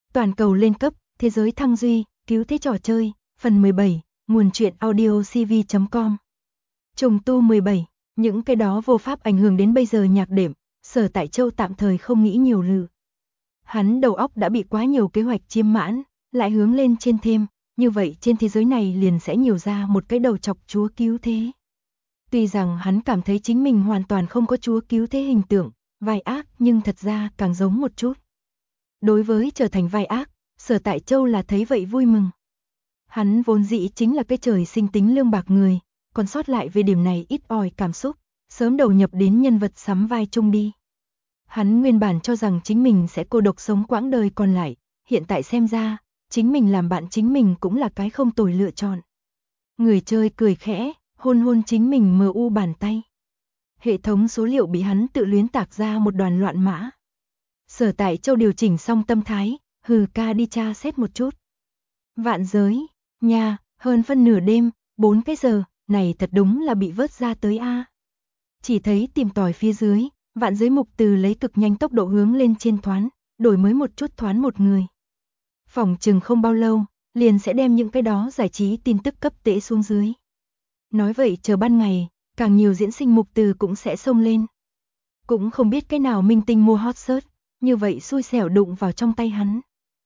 Toàn cầu lên cấp, thế giới thăng duy, cứu thế trò chơi, phần 17, nguồn truyện audio cv.com. Trùng tu 17, những cái đó vô pháp ảnh hưởng đến bây giờ nhạc đệm, Sở Tại Châu tạm thời không nghĩ nhiều lự. Hắn đầu óc đã bị quá nhiều kế hoạch chiêm mãn, lại hướng lên trên thêm, như vậy trên thế giới này liền sẽ nhiều ra một cái đầu chọc chúa cứu thế. Tuy rằng hắn cảm thấy chính mình hoàn toàn không có chúa cứu thế hình tượng, vai ác nhưng thật ra càng giống một chút. Đối với trở thành vai ác, Sở Tại Châu là thấy vậy vui mừng. Hắn vốn dĩ chính là cái trời sinh tính lương bạc người, còn sót lại về điểm này ít ỏi cảm xúc, sớm đầu nhập đến nhân vật sắm vai chung đi. Hắn nguyên bản cho rằng chính mình sẽ cô độc sống quãng đời còn lại, hiện tại xem ra, chính mình làm bạn chính mình cũng là cái không tồi lựa chọn. Người chơi cười khẽ, hôn hôn chính mình mờ u bàn tay. Hệ thống số liệu bị hắn tự luyến tạc ra một đoàn loạn mã. Sở Tại Châu điều chỉnh xong tâm thái, hừ ca đi tra xét một chút. Vạn giới, nha, hơn phân nửa đêm, 4 cái giờ, này thật đúng là bị vớt ra tới a. Chỉ thấy tìm tòi phía dưới, vạn giới mục từ lấy cực nhanh tốc độ hướng lên trên thoán, đổi mới một chút thoán một người. Phỏng chừng không bao lâu, liền sẽ đem những cái đó giải trí tin tức cấp tễ xuống dưới. Nói vậy chờ ban ngày, càng nhiều diễn sinh mục từ cũng sẽ xông lên. Cũng không biết cái nào minh tinh mua hot search, như vậy xui xẻo đụng vào trong tay hắn.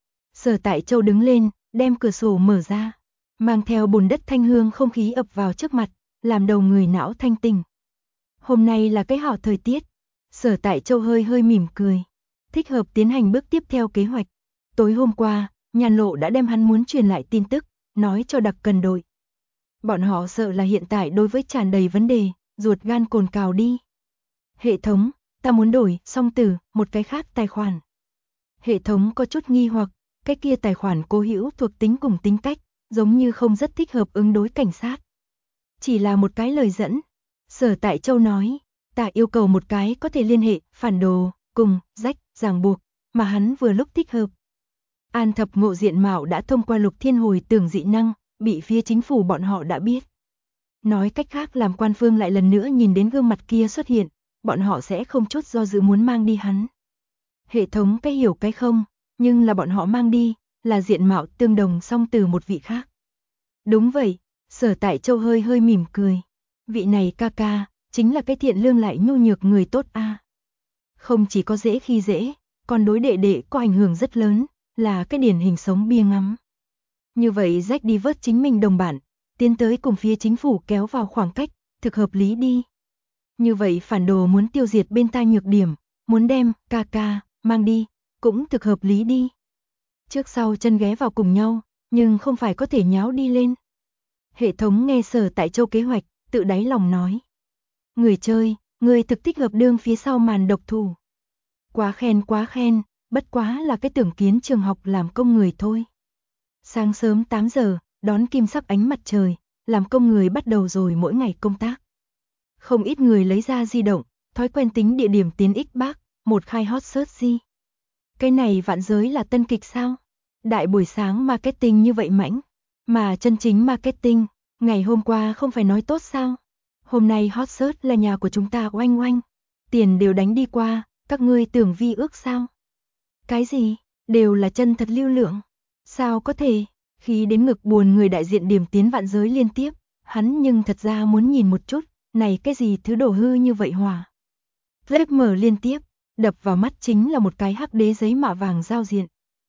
Sở Tại Châu đứng lên, đem cửa sổ mở ra, mang theo bùn đất thanh hương không khí ập vào trước mặt, làm đầu người não thanh tỉnh. Hôm nay là cái hảo thời tiết, Sở Tại Châu hơi hơi mỉm cười, thích hợp tiến hành bước tiếp theo kế hoạch. Tối hôm qua, Nhàn Lộ đã đem hắn muốn truyền lại tin tức, nói cho đặc cần đội. Bọn họ sợ là hiện tại đối với tràn đầy vấn đề, ruột gan cồn cào đi. Hệ thống, ta muốn đổi, song tử, một cái khác tài khoản. Hệ thống có chút nghi hoặc, cái kia tài khoản cố hữu thuộc tính cùng tính cách, giống như không rất thích hợp ứng đối cảnh sát. Chỉ là một cái lời dẫn. Sở Tại Châu nói, ta yêu cầu một cái có thể liên hệ, phản đồ, cùng, rách, ràng buộc, mà hắn vừa lúc thích hợp. An thập ngộ diện mạo đã thông qua Lục Thiên Hồi tưởng dị năng, bị phía chính phủ bọn họ đã biết. Nói cách khác làm quan phương lại lần nữa nhìn đến gương mặt kia xuất hiện, bọn họ sẽ không chút do dự muốn mang đi hắn. Hệ thống cái hiểu cái không, nhưng là bọn họ mang đi, là diện mạo tương đồng song từ một vị khác. Đúng vậy, Sở Tại Châu hơi hơi mỉm cười. Vị này ca ca, chính là cái thiện lương lại nhu nhược người tốt a. Không chỉ có dễ khi dễ, còn đối đệ đệ có ảnh hưởng rất lớn, là cái điển hình sống bia ngắm. Như vậy Jack đi vớt chính mình đồng bạn, tiến tới cùng phía chính phủ kéo vào khoảng cách, thực hợp lý đi. Như vậy phản đồ muốn tiêu diệt bên ta nhược điểm, muốn đem ca ca mang đi, cũng thực hợp lý đi. Trước sau chân ghé vào cùng nhau, nhưng không phải có thể nháo đi lên. Hệ thống nghe Sở Tại Châu kế hoạch, tự đáy lòng nói. Người chơi, người thực thích hợp đương phía sau màn độc thủ. Quá khen, bất quá là cái tưởng kiến trường học làm công người thôi. Sáng sớm 8 giờ, đón kim sắc ánh mặt trời, làm công người bắt đầu rồi mỗi ngày công tác. Không ít người lấy ra di động, thói quen tính địa điểm tiến X Bác, một khai hot search gì. Cái này vạn giới là tân kịch sao? Đại buổi sáng marketing như vậy mãnh, mà chân chính marketing, ngày hôm qua không phải nói tốt sao? Hôm nay hot search là nhà của chúng ta oanh oanh, tiền đều đánh đi qua, các ngươi tưởng vi ước sao? Cái gì? Đều là chân thật lưu lượng. Sao có thể? Khi đến ngực buồn người đại diện điểm tiến vạn giới liên tiếp, hắn nhưng thật ra muốn nhìn một chút, này cái gì thứ đổ hư như vậy hỏa. Flip mở liên tiếp, đập vào mắt chính là một cái hắc đế giấy mạ vàng giao diện.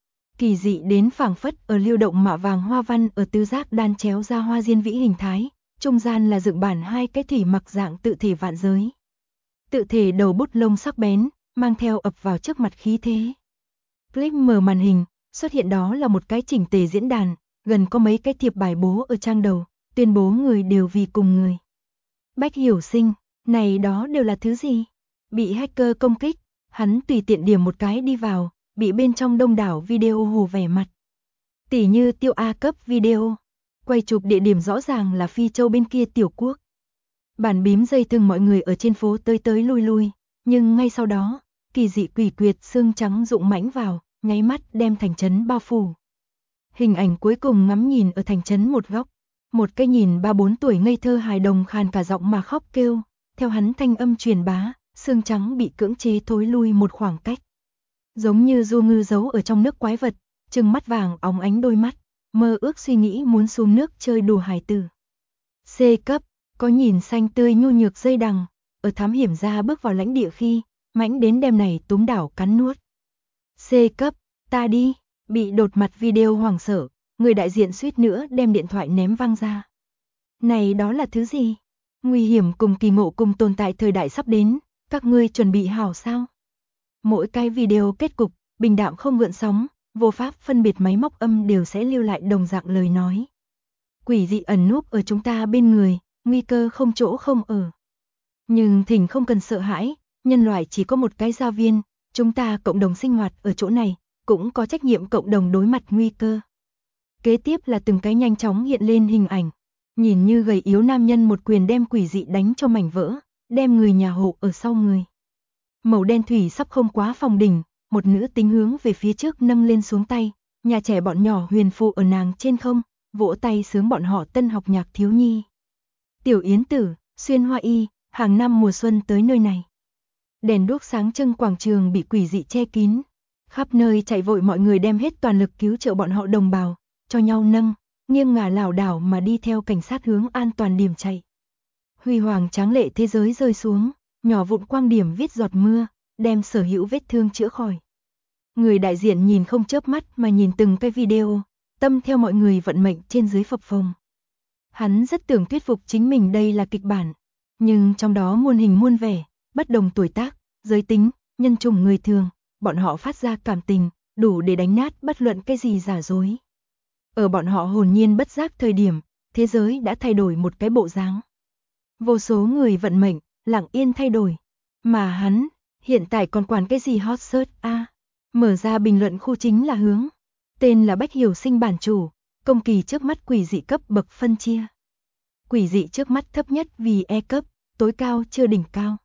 Kỳ dị đến phảng phất ở lưu động mạ vàng hoa văn ở tứ giác đan chéo ra hoa diên vĩ hình thái, trung gian là dựng bản hai cái thủy mặc dạng tự thể vạn giới. Tự thể đầu bút lông sắc bén, mang theo ập vào trước mặt khí thế. Click mở màn hình, xuất hiện đó là một cái chỉnh tề diễn đàn, gần có mấy cái thiệp bài bố ở trang đầu, tuyên bố người đều vì cùng người. Bách Hiểu Sinh, này đó đều là thứ gì? Bị hacker công kích, hắn tùy tiện điểm một cái đi vào, bị bên trong đông đảo video hồ vẻ mặt. Tỉ như tiêu A cấp video, quay chụp địa điểm rõ ràng là Phi Châu bên kia tiểu quốc. Bản bím dây thừng mọi người ở trên phố tới tới lui lui, nhưng ngay sau đó, kỳ dị quỷ quyệt xương trắng rụng mãnh vào, nháy mắt đem thành trấn bao phủ. Hình ảnh cuối cùng ngắm nhìn ở thành trấn một góc, một cái nhìn 3-4 tuổi ngây thơ hài đồng khàn cả giọng mà khóc kêu, theo hắn thanh âm truyền bá, xương trắng bị cưỡng chế thối lui một khoảng cách. Giống như du ngư giấu ở trong nước quái vật, trừng mắt vàng óng ánh đôi mắt, mơ ước suy nghĩ muốn xuống nước chơi đùa hài tử. C cấp, có nhìn xanh tươi nhu nhược dây đằng, ở thám hiểm ra bước vào lãnh địa khi, mãnh đến đem này túm đảo cắn nuốt. C cấp, ta đi, bị đột mặt video hoảng sợ, người đại diện suýt nữa đem điện thoại ném văng ra. Này đó là thứ gì? Nguy hiểm cùng kỳ ngộ cùng tồn tại thời đại sắp đến, các ngươi chuẩn bị hảo sao? Mỗi cái video kết cục, bình đạm không gợn sóng, vô pháp phân biệt máy móc âm đều sẽ lưu lại đồng dạng lời nói. Quỷ dị ẩn núp ở chúng ta bên người, nguy cơ không chỗ không ở. Nhưng thỉnh không cần sợ hãi, nhân loại chỉ có một cái gia viên, chúng ta cộng đồng sinh hoạt ở chỗ này, cũng có trách nhiệm cộng đồng đối mặt nguy cơ. Kế tiếp là từng cái nhanh chóng hiện lên hình ảnh, nhìn như gầy yếu nam nhân một quyền đem quỷ dị đánh cho mảnh vỡ, đem người nhà hộ ở sau người. Màu đen thủy sắp không quá phòng đỉnh, một nữ tính hướng về phía trước nâng lên xuống tay, nhà trẻ bọn nhỏ huyền phù ở nàng trên không, vỗ tay sướng bọn họ tân học nhạc thiếu nhi. Tiểu Yến Tử, xuyên hoa y, hàng năm mùa xuân tới nơi này. Đèn đuốc sáng trưng quảng trường bị quỷ dị che kín, khắp nơi chạy vội mọi người đem hết toàn lực cứu trợ bọn họ đồng bào, cho nhau nâng, nghiêng ngả lảo đảo mà đi theo cảnh sát hướng an toàn điểm chạy. Huy hoàng tráng lệ thế giới rơi xuống, nhỏ vụn quang điểm viết giọt mưa, đem sở hữu vết thương chữa khỏi. Người đại diện nhìn không chớp mắt mà nhìn từng cái video, tâm theo mọi người vận mệnh trên dưới phập phồng. Hắn rất tưởng thuyết phục chính mình đây là kịch bản, nhưng trong đó muôn hình muôn vẻ, bất đồng tuổi tác, giới tính, nhân chủng người thường, bọn họ phát ra cảm tình, đủ để đánh nát bất luận cái gì giả dối. Ở bọn họ hồn nhiên bất giác thời điểm, thế giới đã thay đổi một cái bộ dáng. Vô số người vận mệnh, lặng yên thay đổi. Mà hắn, hiện tại còn quản cái gì hot search a? Mở ra bình luận khu chính là hướng. Tên là Bách Hiểu Sinh bản chủ, công kỳ trước mắt quỷ dị cấp bậc phân chia. Quỷ dị trước mắt thấp nhất vì E cấp, tối cao chưa đỉnh cao.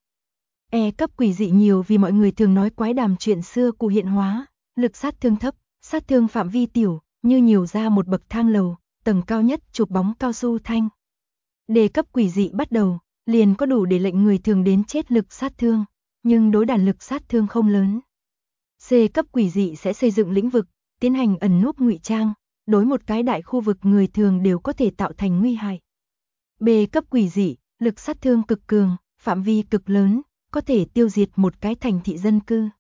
E cấp quỷ dị nhiều vì mọi người thường nói quái đàm chuyện xưa cụ hiện hóa, lực sát thương thấp, sát thương phạm vi tiểu, như nhiều ra một bậc thang lầu, tầng cao nhất chụp bóng cao su thanh. Đề cấp quỷ dị bắt đầu, liền có đủ để lệnh người thường đến chết lực sát thương, nhưng đối đàn lực sát thương không lớn. C cấp quỷ dị sẽ xây dựng lĩnh vực, tiến hành ẩn núp ngụy trang, đối một cái đại khu vực người thường đều có thể tạo thành nguy hại. B cấp quỷ dị, lực sát thương cực cường, phạm vi cực lớn, có thể tiêu diệt một cái thành thị dân cư.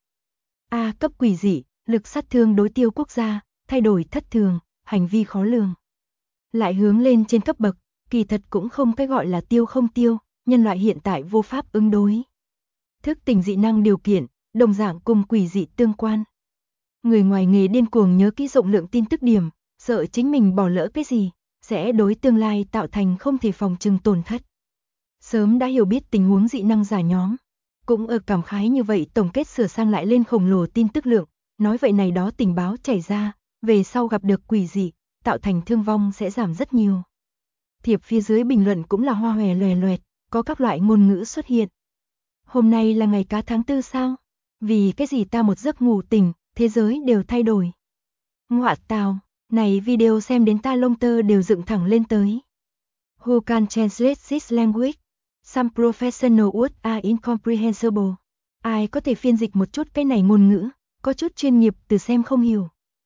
A cấp quỷ dị, lực sát thương đối tiêu quốc gia, thay đổi thất thường, hành vi khó lường. Lại hướng lên trên cấp bậc, kỳ thật cũng không cái gọi là tiêu không tiêu, nhân loại hiện tại vô pháp ứng đối. Thức tỉnh dị năng điều kiện, đồng dạng cùng quỷ dị tương quan. Người ngoài nghề điên cuồng nhớ kỹ rộng lượng tin tức điểm, sợ chính mình bỏ lỡ cái gì, sẽ đối tương lai tạo thành không thể phòng trừng tổn thất. Sớm đã hiểu biết tình huống dị năng giả nhóm, cũng ở cảm khái như vậy tổng kết sửa sang lại lên khổng lồ tin tức lượng, nói vậy này đó tình báo chảy ra, về sau gặp được quỷ dị, tạo thành thương vong sẽ giảm rất nhiều. Thiệp phía dưới bình luận cũng là hoa hòe loè loẹt, có các loại ngôn ngữ xuất hiện. Hôm nay là ngày cá tháng 4 sao? Vì cái gì ta một giấc ngủ tỉnh, thế giới đều thay đổi. Ngoạ tào, này video xem đến ta lông tơ đều dựng thẳng lên tới. Who can translate this language? Some professional words are incomprehensible. Ai có thể phiên dịch một chút cái này ngôn ngữ, có chút chuyên nghiệp từ xem không hiểu.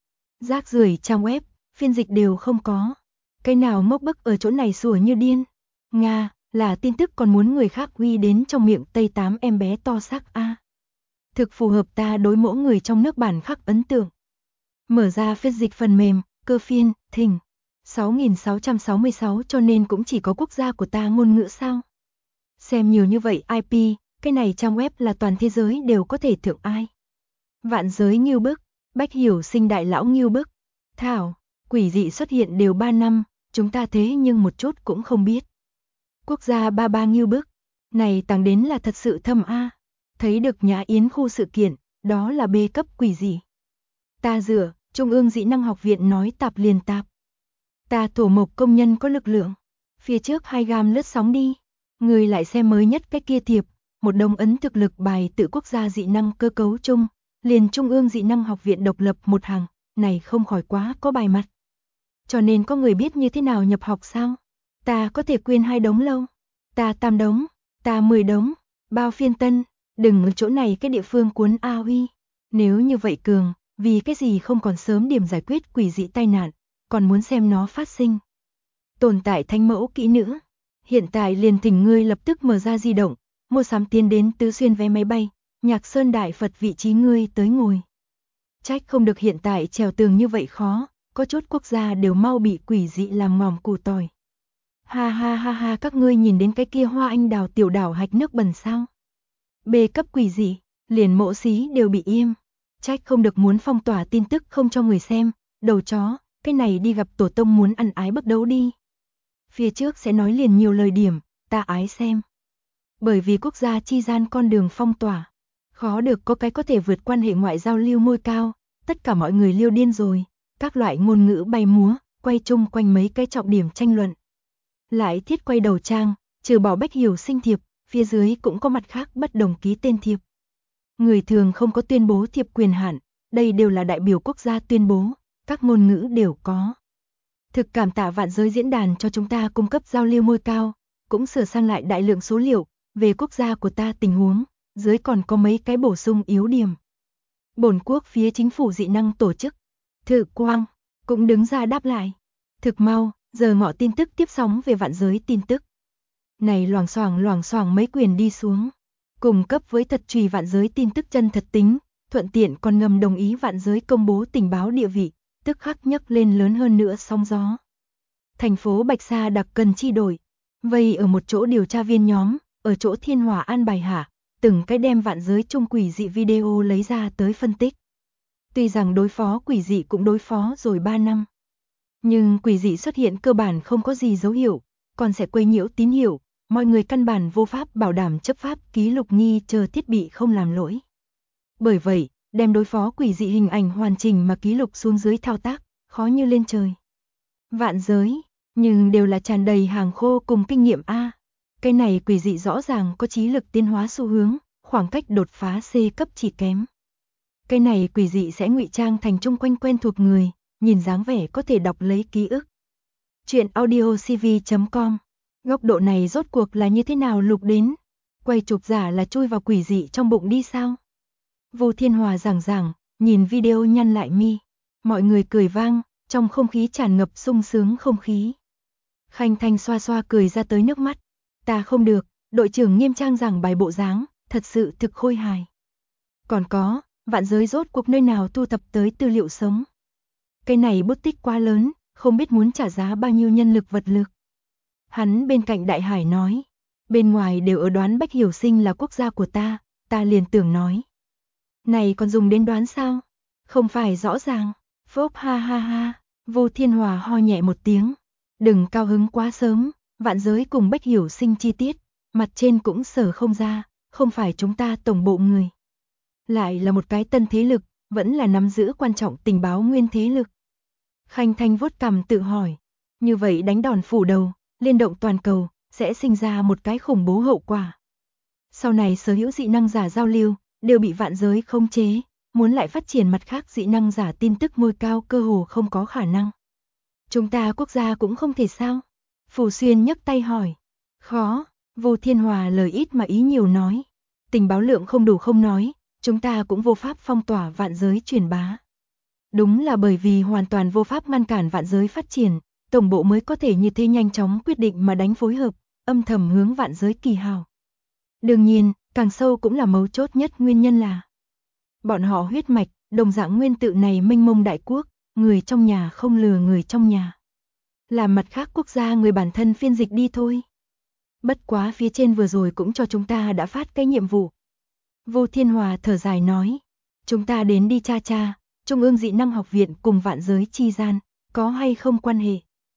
Rác rưởi trang web, phiên dịch đều không có. Cái nào ngốc bức ở chỗ này sủa như điên. Nga, là tin tức còn muốn người khác uy đến trong miệng Tây 8 em bé to xác a. Thực phù hợp ta đối mỗi người trong nước bản khắc ấn tượng. Mở ra phiên dịch phần mềm, cơ phiên, thỉnh. 6666 cho nên cũng chỉ có quốc gia của ta ngôn ngữ sao. Xem nhiều như vậy IP, cái này trang web là toàn thế giới đều có thể thượng ai. Vạn giới nghiêu bức, Bách Hiểu Sinh đại lão nghiêu bức. Thảo, quỷ dị xuất hiện đều 3 năm, chúng ta thế nhưng một chút cũng không biết. Quốc gia ba ba nghiêu bức, này tăng đến là thật sự thâm a. Thấy được Nhã Yến khu sự kiện, đó là B cấp quỷ dị. Ta dựa, Trung ương Dị năng học viện nói tạp liền tạp. Ta thổ mộc công nhân có lực lượng. Phía trước 2 gam lướt sóng đi. Người lại xem mới nhất cái kia thiệp, một đồng ấn thực lực bài tự quốc gia dị năng cơ cấu chung, liền Trung ương Dị năng học viện độc lập một hàng, này không khỏi quá có bài mặt. Cho nên có người biết như thế nào nhập học sao? Ta có thể quyên 2 đống lâu, ta 8 đống, ta 10 đống, bao phiên tân, đừng ở chỗ này cái địa phương cuốn A huy. Nếu như vậy cường, vì cái gì không còn sớm điểm giải quyết quỷ dị tai nạn, còn muốn xem nó phát sinh. Tồn tại thánh mẫu kỹ nữ, hiện tại liền thỉnh ngươi lập tức mở ra di động, mua sắm tiến đến Tứ Xuyên vé máy bay, Nhạc Sơn Đại Phật vị trí ngươi tới ngồi. Trách không được hiện tại trèo tường như vậy khó, có chút quốc gia đều mau bị quỷ dị làm ngòm củ tỏi. Ha ha ha ha, các ngươi nhìn đến cái kia hoa anh đào tiểu đảo hạch nước bẩn sao? B cấp quỷ dị, liền mộ xí đều bị im. Trách không được muốn phong tỏa tin tức không cho người xem, đầu chó, cái này đi gặp tổ tông muốn ăn ái bước đấu đi. Phía trước sẽ nói liền nhiều lời điểm, ta ái xem. Bởi vì quốc gia chi gian con đường phong tỏa, khó được có cái có thể vượt quan hệ ngoại giao lưu ngôi cao, tất cả mọi người liêu điên rồi, các loại ngôn ngữ bay múa, quay chung quanh mấy cái trọng điểm tranh luận. Lại thiết quay đầu trang, trừ bỏ Bách Hiểu Sinh thiệp, phía dưới cũng có mặt khác bất đồng ký tên thiệp. Người thường không có tuyên bố thiệp quyền hạn, đây đều là đại biểu quốc gia tuyên bố, các ngôn ngữ đều có. Thực cảm tạ vạn giới diễn đàn cho chúng ta cung cấp giao lưu ngôi cao, cũng sửa sang lại đại lượng số liệu về quốc gia của ta tình huống, dưới còn có mấy cái bổ sung yếu điểm. Bổn quốc phía chính phủ dị năng tổ chức, Thự Quang, cũng đứng ra đáp lại. Thực mau, giờ ngọ tin tức tiếp sóng về vạn giới tin tức. Này loảng xoảng mấy quyền đi xuống, cung cấp với thật trùy vạn giới tin tức chân thật tính, thuận tiện còn ngầm đồng ý vạn giới công bố tình báo địa vị, tức khắc nhấc lên lớn hơn nữa sóng gió. Thành phố Bạch Sa đặc cần chi đổi, vây ở một chỗ điều tra viên nhóm, ở chỗ Thiên Hòa an bài hạ, từng cái đem vạn giới chung quỷ dị video lấy ra tới phân tích. Tuy rằng đối phó quỷ dị cũng đối phó rồi 3 năm, nhưng quỷ dị xuất hiện cơ bản không có gì dấu hiệu, còn sẽ quấy nhiễu tín hiệu, mọi người căn bản vô pháp bảo đảm chấp pháp ký lục nghi chờ thiết bị không làm lỗi. Bởi vậy, đem đối phó quỷ dị hình ảnh hoàn chỉnh mà ký lục xuống dưới thao tác, khó như lên trời. Vạn giới, nhưng đều là tràn đầy hàng khô cùng kinh nghiệm A. Cái này quỷ dị rõ ràng có trí lực tiến hóa xu hướng, khoảng cách đột phá C cấp chỉ kém. Cái này quỷ dị sẽ ngụy trang thành chung quanh quen thuộc người, nhìn dáng vẻ có thể đọc lấy ký ức. Chuyện audiocv.com. Góc độ này rốt cuộc là như thế nào lục đến? Quay chụp giả là chui vào quỷ dị trong bụng đi sao? Vô Thiên Hòa giảng, nhìn video nhăn lại mi. Mọi người cười vang, trong không khí tràn ngập sung sướng không khí. Khanh Thanh xoa xoa cười ra tới nước mắt. Ta không được, đội trưởng nghiêm trang giảng bài bộ dáng, thật sự thực khôi hài. Còn có, vạn giới rốt cuộc nơi nào thu thập tới tư liệu sống. Cái này bút tích quá lớn, không biết muốn trả giá bao nhiêu nhân lực vật lực. Hắn bên cạnh Đại Hải nói, bên ngoài đều ở đoán Bách Hiểu Sinh là quốc gia của ta liền tưởng nói. Này còn dùng đến đoán sao? Không phải rõ ràng. Phốp ha ha ha, Vô Thiên Hòa ho nhẹ một tiếng. Đừng cao hứng quá sớm, vạn giới cùng Bách Hiểu Sinh chi tiết, mặt trên cũng sở không ra, không phải chúng ta tổng bộ người. Lại là một cái tân thế lực, vẫn là nắm giữ quan trọng tình báo nguyên thế lực. Khanh Thanh vuốt cằm tự hỏi, như vậy đánh đòn phủ đầu, liên động toàn cầu, sẽ sinh ra một cái khủng bố hậu quả. Sau này sở hữu dị năng giả giao lưu, đều bị vạn giới khống chế, muốn lại phát triển mặt khác dị năng giả tin tức ngôi cao cơ hồ không có khả năng. Chúng ta quốc gia cũng không thể sao? Phù Xuyên nhấc tay hỏi. Khó, Vô Thiên Hòa lời ít mà ý nhiều nói. Tình báo lượng không đủ không nói, chúng ta cũng vô pháp phong tỏa vạn giới truyền bá. Đúng là bởi vì hoàn toàn vô pháp ngăn cản vạn giới phát triển, tổng bộ mới có thể như thế nhanh chóng quyết định mà đánh phối hợp, âm thầm hướng vạn giới kỳ hào. Đương nhiên, càng sâu cũng là mấu chốt nhất nguyên nhân là bọn họ huyết mạch, đồng dạng nguyên tự này mênh mông đại quốc, người trong nhà không lừa người trong nhà. Làm mặt khác quốc gia người bản thân phiên dịch đi thôi. Bất quá phía trên vừa rồi cũng cho chúng ta đã phát cái nhiệm vụ. Vô Thiên Hòa thở dài nói, chúng ta đến đi cha, Trung ương dị năng học viện cùng vạn giới chi gian, có hay không quan hệ.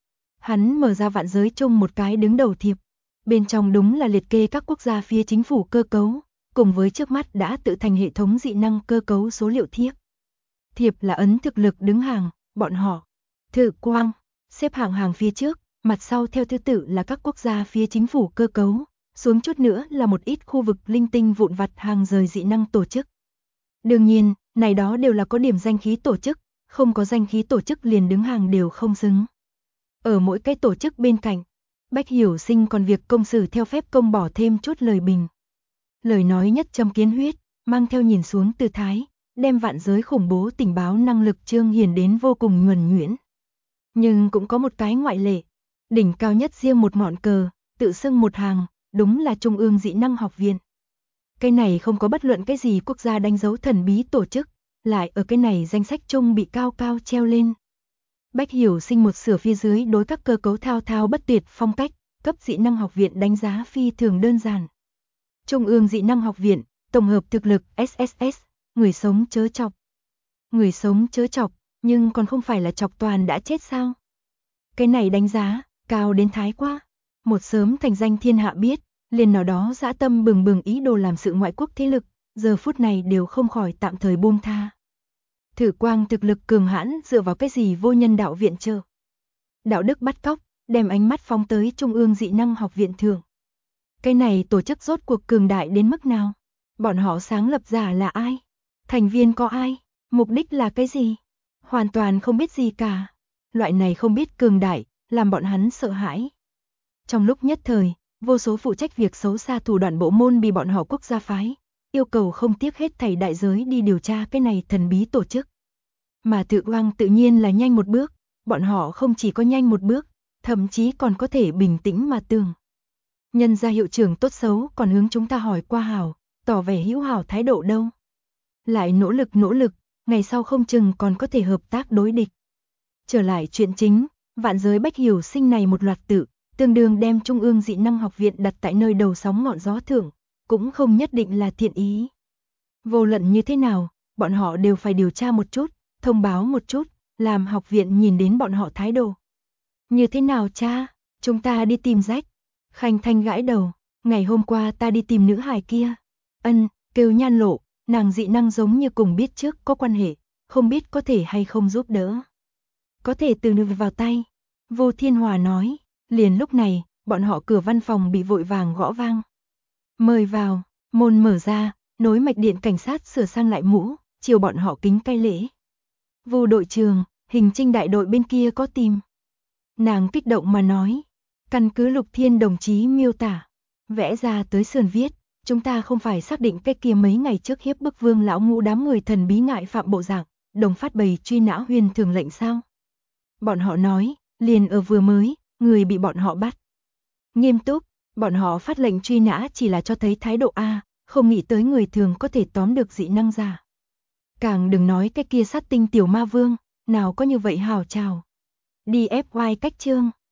Hắn mở ra vạn giới chung một cái đứng đầu thiệp, bên trong đúng là liệt kê các quốc gia phía chính phủ cơ cấu, cùng với trước mắt đã tự thành hệ thống dị năng cơ cấu số liệu thiếp. Thiệp là ấn thực lực đứng hàng, bọn họ, Thự Quang, xếp hàng phía trước, mặt sau theo thứ tự là các quốc gia phía chính phủ cơ cấu, xuống chút nữa là một ít khu vực linh tinh vụn vặt hàng rời dị năng tổ chức. Đương nhiên, này đó đều là có điểm danh khí tổ chức, không có danh khí tổ chức liền đứng hàng đều không xứng. Ở mỗi cái tổ chức bên cạnh, Bách Hiểu Sinh còn việc công xử theo phép công bỏ thêm chút lời bình. Lời nói nhất châm kiến huyết, mang theo nhìn xuống tư thái, đem vạn giới khủng bố tình báo năng lực trương hiển đến vô cùng nhuần nhuyễn. Nhưng cũng có một cái ngoại lệ, đỉnh cao nhất riêng một ngọn cờ, tự xưng một hàng, đúng là Trung ương Dị năng học viện. Cái này không có bất luận cái gì quốc gia đánh dấu thần bí tổ chức, lại ở cái này danh sách chung bị cao cao treo lên. Bách Hiểu Sinh một sửa phía dưới đối các cơ cấu thao thao bất tuyệt phong cách, cấp dị năng học viện đánh giá phi thường đơn giản. Trung ương dị năng học viện, tổng hợp thực lực SSS, người sống chớ chọc. Người sống chớ chọc, nhưng còn không phải là chọc toàn đã chết sao? Cái này đánh giá, cao đến thái quá. Một sớm thành danh thiên hạ biết, liền nào đó dã tâm bừng bừng ý đồ làm sự ngoại quốc thế lực, giờ phút này đều không khỏi tạm thời buông tha. Thử quang thực lực cường hãn dựa vào cái gì vô nhân đạo viện trợ. Đạo đức bắt cóc, đem ánh mắt phóng tới Trung ương dị năng học viện thượng. Cái này tổ chức rốt cuộc cường đại đến mức nào? Bọn họ sáng lập giả là ai? Thành viên có ai? Mục đích là cái gì? Hoàn toàn không biết gì cả. Loại này không biết cường đại, làm bọn hắn sợ hãi. Trong lúc nhất thời, vô số phụ trách việc xấu xa thủ đoạn bộ môn bị bọn họ quốc gia phái, yêu cầu không tiếc hết thảy đại giới đi điều tra cái này thần bí tổ chức. Mà Tự Oang tự nhiên là nhanh một bước, bọn họ không chỉ có nhanh một bước, thậm chí còn có thể bình tĩnh mà tường. Nhân gia hiệu trưởng tốt xấu còn hướng chúng ta hỏi qua hảo, tỏ vẻ hữu hảo thái độ đâu. Lại nỗ lực, ngày sau không chừng còn có thể hợp tác đối địch. Trở lại chuyện chính, vạn giới Bách Hiểu Sinh này một loạt tự, tương đương đem Trung ương dị năng học viện đặt tại nơi đầu sóng ngọn gió thượng, cũng không nhất định là thiện ý. Vô luận như thế nào, bọn họ đều phải điều tra một chút, thông báo một chút, làm học viện nhìn đến bọn họ thái độ. Như thế nào cha, chúng ta đi tìm rách. Khanh Thanh gãi đầu, ngày hôm qua ta đi tìm nữ hài kia. Kêu Nhan Lộ, nàng dị năng giống như cùng biết trước có quan hệ, không biết có thể hay không giúp đỡ. Có thể từ nửa vào tay. Vô Thiên Hòa nói, liền lúc này, bọn họ cửa văn phòng bị vội vàng gõ vang. Mời vào, môn mở ra, nối mạch điện cảnh sát sửa sang lại mũ, chiều bọn họ kính cay lễ. Vô đội trưởng, hình trinh đại đội bên kia có tìm. Nàng kích động mà nói, căn cứ Lục Thiên đồng chí miêu tả, vẽ ra tới sườn viết, chúng ta không phải xác định cái kia mấy ngày trước hiếp bức Vương lão ngũ đám người thần bí ngại phạm bộ dạng, đồng phát bày truy nã huyền thường lệnh sao? Bọn họ nói, liền ở vừa mới, người bị bọn họ bắt. Nghiêm túc, bọn họ phát lệnh truy nã chỉ là cho thấy thái độ A, không nghĩ tới người thường có thể tóm được dị năng giả. Càng đừng nói cái kia sát tinh tiểu ma vương, nào có như vậy hào chào. Đi ép oai cách trương,